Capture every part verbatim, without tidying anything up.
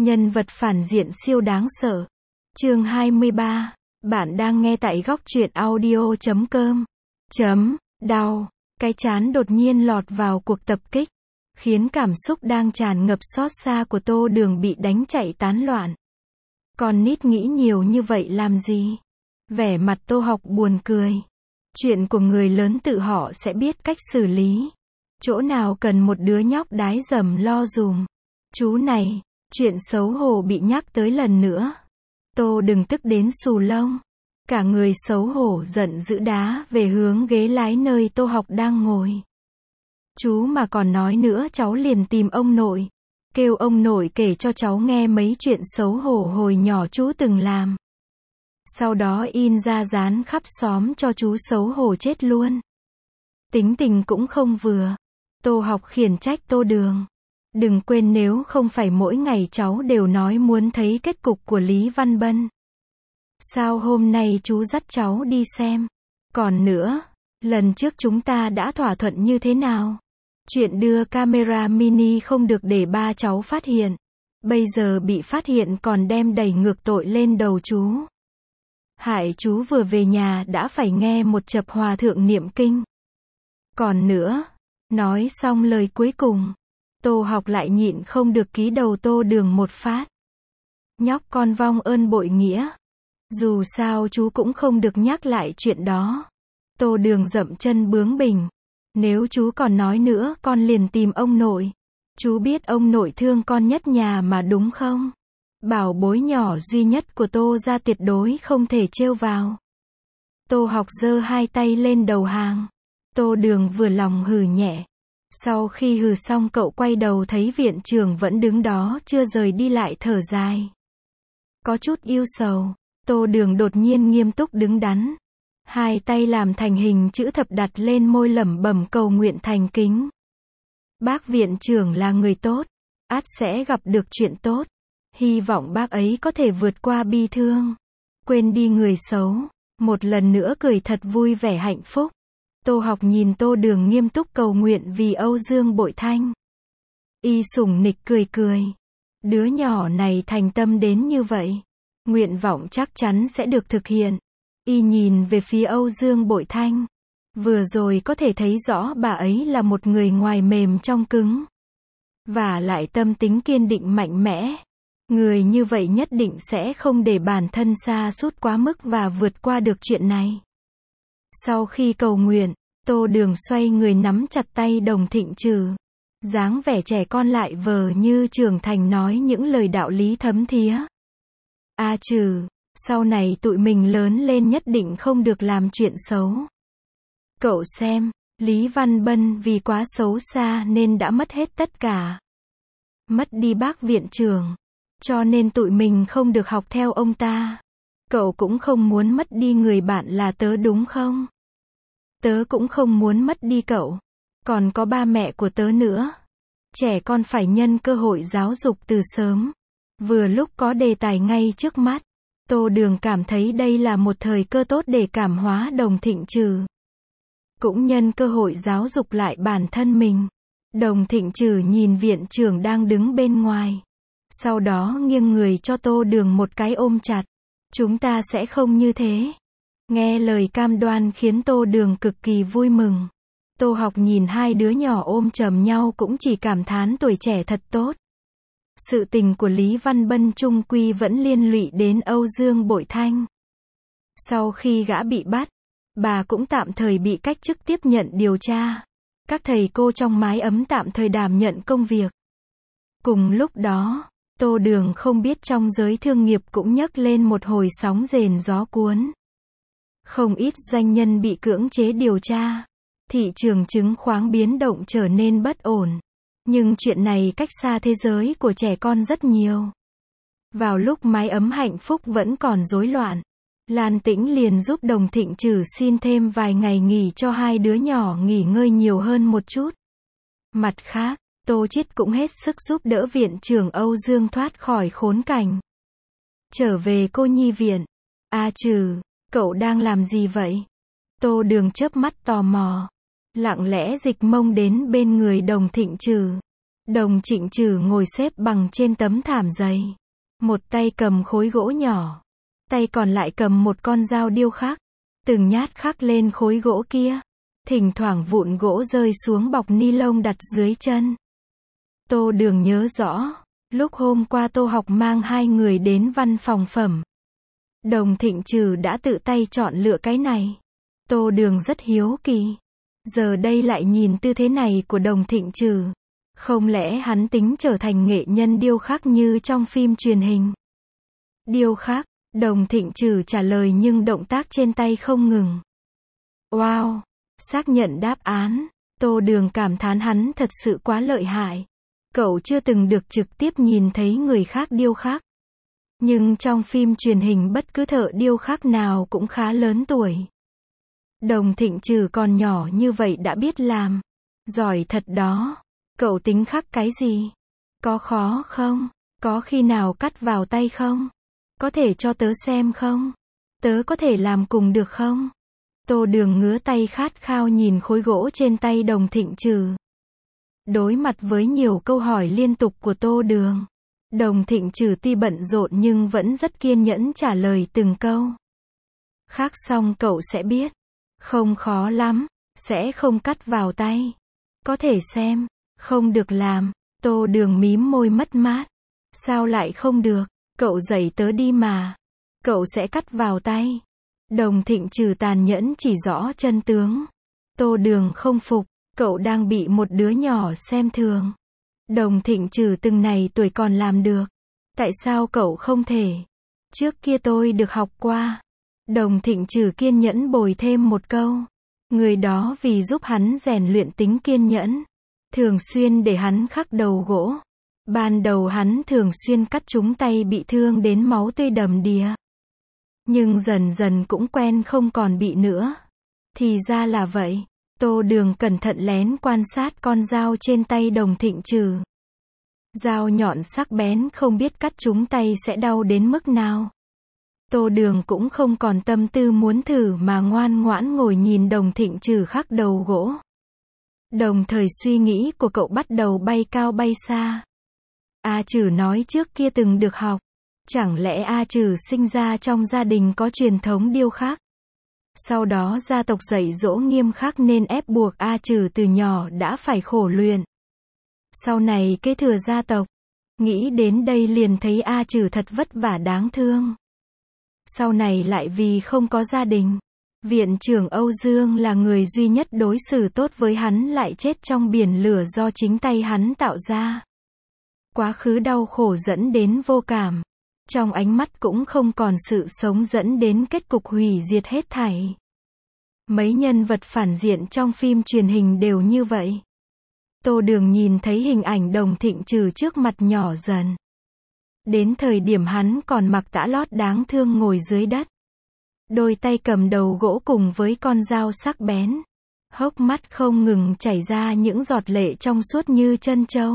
Nhân vật phản diện siêu đáng sợ. Chương hai mươi ba. Bạn đang nghe tại góc truyện audio chấm com. Chấm, đau. Cái chán đột nhiên lọt vào cuộc tập kích, khiến cảm xúc đang tràn ngập xót xa của Tô Đường bị đánh chạy tán loạn. Con nít nghĩ nhiều như vậy làm gì? Vẻ mặt Tô Học buồn cười. Chuyện của người lớn tự họ sẽ biết cách xử lý. Chỗ nào cần một đứa nhóc đái dầm lo dùm. Chú này, chuyện xấu hổ bị nhắc tới lần nữa. Tô Đừng tức đến xù lông. Cả người xấu hổ giận dữ đá về hướng ghế lái nơi Tô Học đang ngồi. Chú mà còn nói nữa cháu liền tìm ông nội. Kêu ông nội kể cho cháu nghe mấy chuyện xấu hổ hồi nhỏ chú từng làm. Sau đó in ra dán khắp xóm cho chú xấu hổ chết luôn. Tính tình cũng không vừa. Tô Học khiển trách Tô Đường. Đừng quên nếu không phải mỗi ngày cháu đều nói muốn thấy kết cục của Lý Văn Bân. Sao hôm nay chú dắt cháu đi xem? Còn nữa, lần trước chúng ta đã thỏa thuận như thế nào? Chuyện đưa camera mini không được để ba cháu phát hiện. Bây giờ bị phát hiện còn đem đẩy ngược tội lên đầu chú. Hại chú vừa về nhà đã phải nghe một chập hòa thượng niệm kinh. Còn nữa, nói xong lời cuối cùng, Tô Học lại nhịn không được ký đầu Tô Đường một phát. Nhóc con vong ơn bội nghĩa. Dù sao chú cũng không được nhắc lại chuyện đó. Tô Đường dậm chân bướng bỉnh. Nếu chú còn nói nữa con liền tìm ông nội. Chú biết ông nội thương con nhất nhà mà đúng không? Bảo bối nhỏ duy nhất của Tô gia tuyệt đối không thể trêu vào. Tô Học giơ hai tay lên đầu hàng. Tô Đường vừa lòng hừ nhẹ. Sau khi hừ xong cậu quay đầu thấy viện trưởng vẫn đứng đó chưa rời đi lại thở dài. Có chút yêu sầu. Tô Đường đột nhiên nghiêm túc đứng đắn. Hai tay làm thành hình chữ thập đặt lên môi lẩm bẩm cầu nguyện thành kính. Bác viện trưởng là người tốt. Ắt sẽ gặp được chuyện tốt. Hy vọng bác ấy có thể vượt qua bi thương. Quên đi người xấu. Một lần nữa cười thật vui vẻ hạnh phúc. Tô Học nhìn Tô Đường nghiêm túc cầu nguyện vì Âu Dương Bội Thanh. Y sủng nịch cười cười. Đứa nhỏ này thành tâm đến như vậy. Nguyện vọng chắc chắn sẽ được thực hiện. Y nhìn về phía Âu Dương Bội Thanh. Vừa rồi có thể thấy rõ bà ấy là một người ngoài mềm trong cứng. Và lại tâm tính kiên định mạnh mẽ. Người như vậy nhất định sẽ không để bản thân sa sút quá mức và vượt qua được chuyện này. Sau khi cầu nguyện, Tô Đường xoay người nắm chặt tay Đồng Thịnh Trừ. Dáng vẻ trẻ con lại vờ như trưởng thành nói những lời đạo lý thấm thía. A Trừ, sau này tụi mình lớn lên nhất định không được làm chuyện xấu. Cậu xem, Lý Văn Bân vì quá xấu xa nên đã mất hết tất cả. Mất đi bác viện trưởng. Cho nên tụi mình không được học theo ông ta. Cậu cũng không muốn mất đi người bạn là tớ đúng không? Tớ cũng không muốn mất đi cậu. Còn có ba mẹ của tớ nữa. Trẻ con phải nhân cơ hội giáo dục từ sớm. Vừa lúc có đề tài ngay trước mắt. Tô Đường cảm thấy đây là một thời cơ tốt để cảm hóa Đồng Thịnh Trừ. Cũng nhân cơ hội giáo dục lại bản thân mình. Đồng Thịnh Trừ nhìn viện trưởng đang đứng bên ngoài. Sau đó nghiêng người cho Tô Đường một cái ôm chặt. Chúng ta sẽ không như thế. Nghe lời cam đoan khiến Tô Đường cực kỳ vui mừng. Tô Học nhìn hai đứa nhỏ ôm chầm nhau cũng chỉ cảm thán tuổi trẻ thật tốt. Sự tình của Lý Văn Bân chung quy vẫn liên lụy đến Âu Dương Bội Thanh. Sau khi gã bị bắt, bà cũng tạm thời bị cách chức tiếp nhận điều tra. Các thầy cô trong mái ấm tạm thời đảm nhận công việc. Cùng lúc đó, Tô Đường không biết trong giới thương nghiệp cũng nhấc lên một hồi sóng rền gió cuốn. Không ít doanh nhân bị cưỡng chế điều tra. Thị trường chứng khoán biến động trở nên bất ổn. Nhưng chuyện này cách xa thế giới của trẻ con rất nhiều. Vào lúc mái ấm hạnh phúc vẫn còn rối loạn, Lan Tĩnh liền giúp Đồng Thịnh Trừ xin thêm vài ngày nghỉ cho hai đứa nhỏ nghỉ ngơi nhiều hơn một chút. Mặt khác, Tô Chiết cũng hết sức giúp đỡ viện trưởng Âu Dương thoát khỏi khốn cảnh. Trở về cô nhi viện. A Trừ, cậu đang làm gì vậy? Tô Đường chớp mắt tò mò. Lặng lẽ dịch mông đến bên người Đồng Thịnh Trừ. Đồng Trịnh Trừ ngồi xếp bằng trên tấm thảm dày. Một tay cầm khối gỗ nhỏ. Tay còn lại cầm một con dao điêu khắc. Từng nhát khắc lên khối gỗ kia. Thỉnh thoảng vụn gỗ rơi xuống bọc ni lông đặt dưới chân. Tô Đường nhớ rõ. Lúc hôm qua Tô Học mang hai người đến văn phòng phẩm. Đồng Thịnh Trừ đã tự tay chọn lựa cái này. Tô Đường rất hiếu kỳ. Giờ đây lại nhìn tư thế này của Đồng Thịnh Trừ. Không lẽ hắn tính trở thành nghệ nhân điêu khắc như trong phim truyền hình? Điêu khắc, Đồng Thịnh Trừ trả lời nhưng động tác trên tay không ngừng. Wow! Xác nhận đáp án, Tô Đường cảm thán hắn thật sự quá lợi hại. Cậu chưa từng được trực tiếp nhìn thấy người khác điêu khắc. Nhưng trong phim truyền hình bất cứ thợ điêu khắc nào cũng khá lớn tuổi. Đồng Thịnh Trừ còn nhỏ như vậy đã biết làm. Giỏi thật đó. Cậu tính khắc cái gì? Có khó không? Có khi nào cắt vào tay không? Có thể cho tớ xem không? Tớ có thể làm cùng được không? Tô Đường ngứa tay khát khao nhìn khối gỗ trên tay Đồng Thịnh Trừ. Đối mặt với nhiều câu hỏi liên tục của Tô Đường, Đồng Thịnh Trừ tuy bận rộn nhưng vẫn rất kiên nhẫn trả lời từng câu. Khắc xong cậu sẽ biết. Không khó lắm, sẽ không cắt vào tay. Có thể xem, không được làm. Tô Đường mím môi mất mát. Sao lại không được? Cậu dạy tớ đi mà. Cậu sẽ cắt vào tay. Đồng Thịnh Trừ tàn nhẫn chỉ rõ chân tướng. Tô Đường không phục, cậu đang bị một đứa nhỏ xem thường. Đồng Thịnh Trừ từng này tuổi còn làm được. Tại sao cậu không thể? Trước kia tôi được học qua. Đồng Thịnh Trừ kiên nhẫn bồi thêm một câu. Người đó vì giúp hắn rèn luyện tính kiên nhẫn. Thường xuyên để hắn khắc đầu gỗ. Ban đầu hắn thường xuyên cắt trúng tay bị thương đến máu tươi đầm đìa. Nhưng dần dần cũng quen không còn bị nữa. Thì ra là vậy. Tô Đường cẩn thận lén quan sát con dao trên tay Đồng Thịnh Trừ. Dao nhọn sắc bén không biết cắt trúng tay sẽ đau đến mức nào. Tô Đường cũng không còn tâm tư muốn thử mà ngoan ngoãn ngồi nhìn Đồng Thịnh Trừ khắc đầu gỗ. Đồng thời suy nghĩ của cậu bắt đầu bay cao bay xa. A Trừ nói trước kia từng được học. Chẳng lẽ A Trừ sinh ra trong gia đình có truyền thống điêu khắc? Sau đó gia tộc dạy dỗ nghiêm khắc nên ép buộc A Trừ từ nhỏ đã phải khổ luyện. Sau này kế thừa gia tộc. Nghĩ đến đây liền thấy A Trừ thật vất vả đáng thương. Sau này lại vì không có gia đình. Viện trưởng Âu Dương là người duy nhất đối xử tốt với hắn lại chết trong biển lửa do chính tay hắn tạo ra. Quá khứ đau khổ dẫn đến vô cảm. Trong ánh mắt cũng không còn sự sống dẫn đến kết cục hủy diệt hết thảy. Mấy nhân vật phản diện trong phim truyền hình đều như vậy. Tô Đường nhìn thấy hình ảnh Đồng Thịnh Trừ trước mặt nhỏ dần. Đến thời điểm hắn còn mặc tã lót đáng thương ngồi dưới đất. Đôi tay cầm đầu gỗ cùng với con dao sắc bén. Hốc mắt không ngừng chảy ra những giọt lệ trong suốt như trân châu.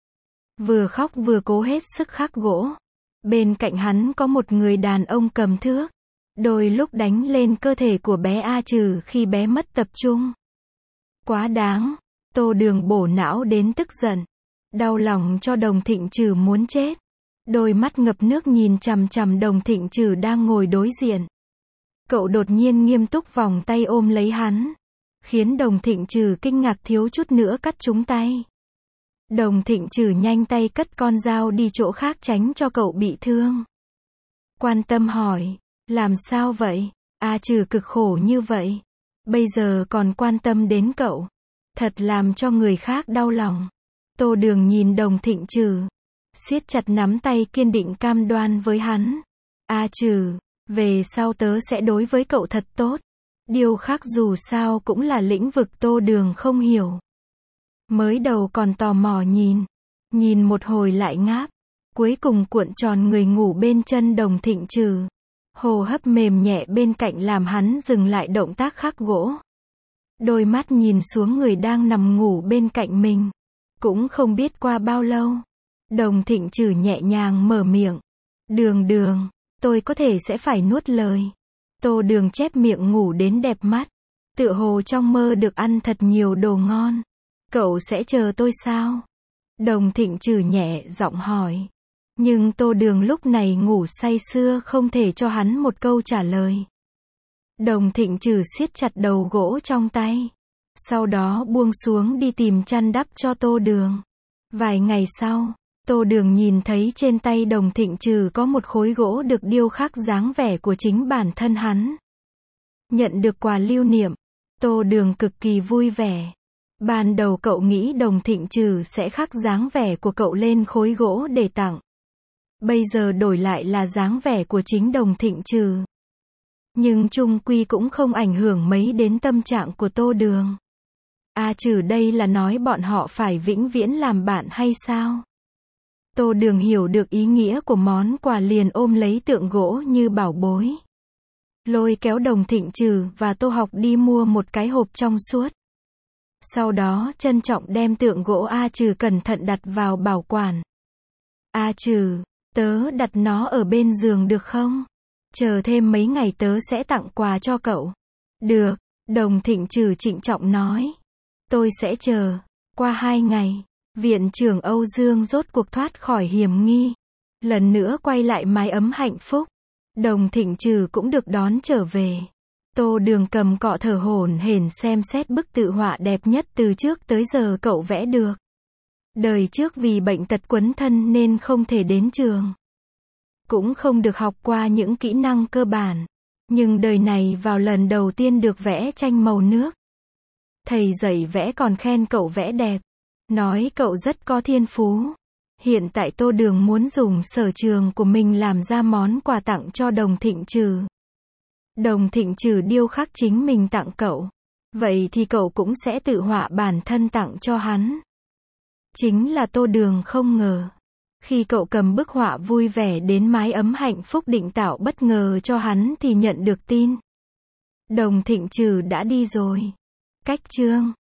Vừa khóc vừa cố hết sức khắc gỗ. Bên cạnh hắn có một người đàn ông cầm thước. Đôi lúc đánh lên cơ thể của bé A Trừ khi bé mất tập trung. Quá đáng. Tô Đường bổ não đến tức giận. Đau lòng cho Đồng Thịnh Trừ muốn chết. Đôi mắt ngập nước nhìn chằm chằm Đồng Thịnh Trừ đang ngồi đối diện. Cậu đột nhiên nghiêm túc vòng tay ôm lấy hắn. Khiến Đồng Thịnh Trừ kinh ngạc thiếu chút nữa cắt trúng tay. Đồng Thịnh Trừ nhanh tay cất con dao đi chỗ khác tránh cho cậu bị thương. Quan tâm hỏi, làm sao vậy? A Trừ cực khổ như vậy. Bây giờ còn quan tâm đến cậu. Thật làm cho người khác đau lòng. Tô Đường nhìn Đồng Thịnh Trừ. Siết chặt nắm tay kiên định cam đoan với hắn. A Trừ, về sau tớ sẽ đối với cậu thật tốt. Điêu khắc dù sao cũng là lĩnh vực Tô Đường không hiểu. Mới đầu còn tò mò nhìn. Nhìn một hồi lại ngáp. Cuối cùng cuộn tròn người ngủ bên chân Đồng Thịnh Trừ. Hô hấp mềm nhẹ bên cạnh làm hắn dừng lại động tác khắc gỗ. Đôi mắt nhìn xuống người đang nằm ngủ bên cạnh mình. Cũng không biết qua bao lâu. Đồng Thịnh Trừ nhẹ nhàng mở miệng. Đường Đường, tôi có thể sẽ phải nuốt lời. Tô Đường chép miệng ngủ đến đẹp mắt. Tựa hồ trong mơ được ăn thật nhiều đồ ngon. Cậu sẽ chờ tôi sao? Đồng Thịnh Trừ nhẹ giọng hỏi. Nhưng Tô Đường lúc này ngủ say sưa không thể cho hắn một câu trả lời. Đồng Thịnh Trừ siết chặt đầu gỗ trong tay. Sau đó buông xuống đi tìm chăn đắp cho Tô Đường. Vài ngày sau, Tô Đường nhìn thấy trên tay Đồng Thịnh Trừ có một khối gỗ được điêu khắc dáng vẻ của chính bản thân hắn. Nhận được quà lưu niệm, Tô Đường cực kỳ vui vẻ. Ban đầu cậu nghĩ Đồng Thịnh Trừ sẽ khắc dáng vẻ của cậu lên khối gỗ để tặng. Bây giờ đổi lại là dáng vẻ của chính Đồng Thịnh Trừ. Nhưng chung quy cũng không ảnh hưởng mấy đến tâm trạng của Tô Đường. A Trừ đây là nói bọn họ phải vĩnh viễn làm bạn hay sao? Tô Đường hiểu được ý nghĩa của món quà liền ôm lấy tượng gỗ như bảo bối. Lôi kéo Đồng Thịnh Trừ và Tô Học đi mua một cái hộp trong suốt. Sau đó trân trọng đem tượng gỗ A Trừ cẩn thận đặt vào bảo quản. A Trừ, tớ đặt nó ở bên giường được không? Chờ thêm mấy ngày tớ sẽ tặng quà cho cậu. Được, Đồng Thịnh Trừ trịnh trọng nói. Tôi sẽ chờ. Qua hai ngày, viện trưởng Âu Dương rốt cuộc thoát khỏi hiểm nghi. Lần nữa quay lại mái ấm hạnh phúc. Đồng Thịnh Trừ cũng được đón trở về. Tô Đường cầm cọ thở hổn hển xem xét bức tự họa đẹp nhất từ trước tới giờ cậu vẽ được. Đời trước vì bệnh tật quấn thân nên không thể đến trường. Cũng không được học qua những kỹ năng cơ bản. Nhưng đời này vào lần đầu tiên được vẽ tranh màu nước. Thầy dạy vẽ còn khen cậu vẽ đẹp. Nói cậu rất có thiên phú. Hiện tại Tô Đường muốn dùng sở trường của mình làm ra món quà tặng cho Đồng Thịnh Trừ. Đồng Thịnh Trừ điêu khắc chính mình tặng cậu. Vậy thì cậu cũng sẽ tự họa bản thân tặng cho hắn. Chính là Tô Đường không ngờ. Khi cậu cầm bức họa vui vẻ đến mái ấm hạnh phúc định tạo bất ngờ cho hắn thì nhận được tin. Đồng Thịnh Trừ đã đi rồi. Cách chương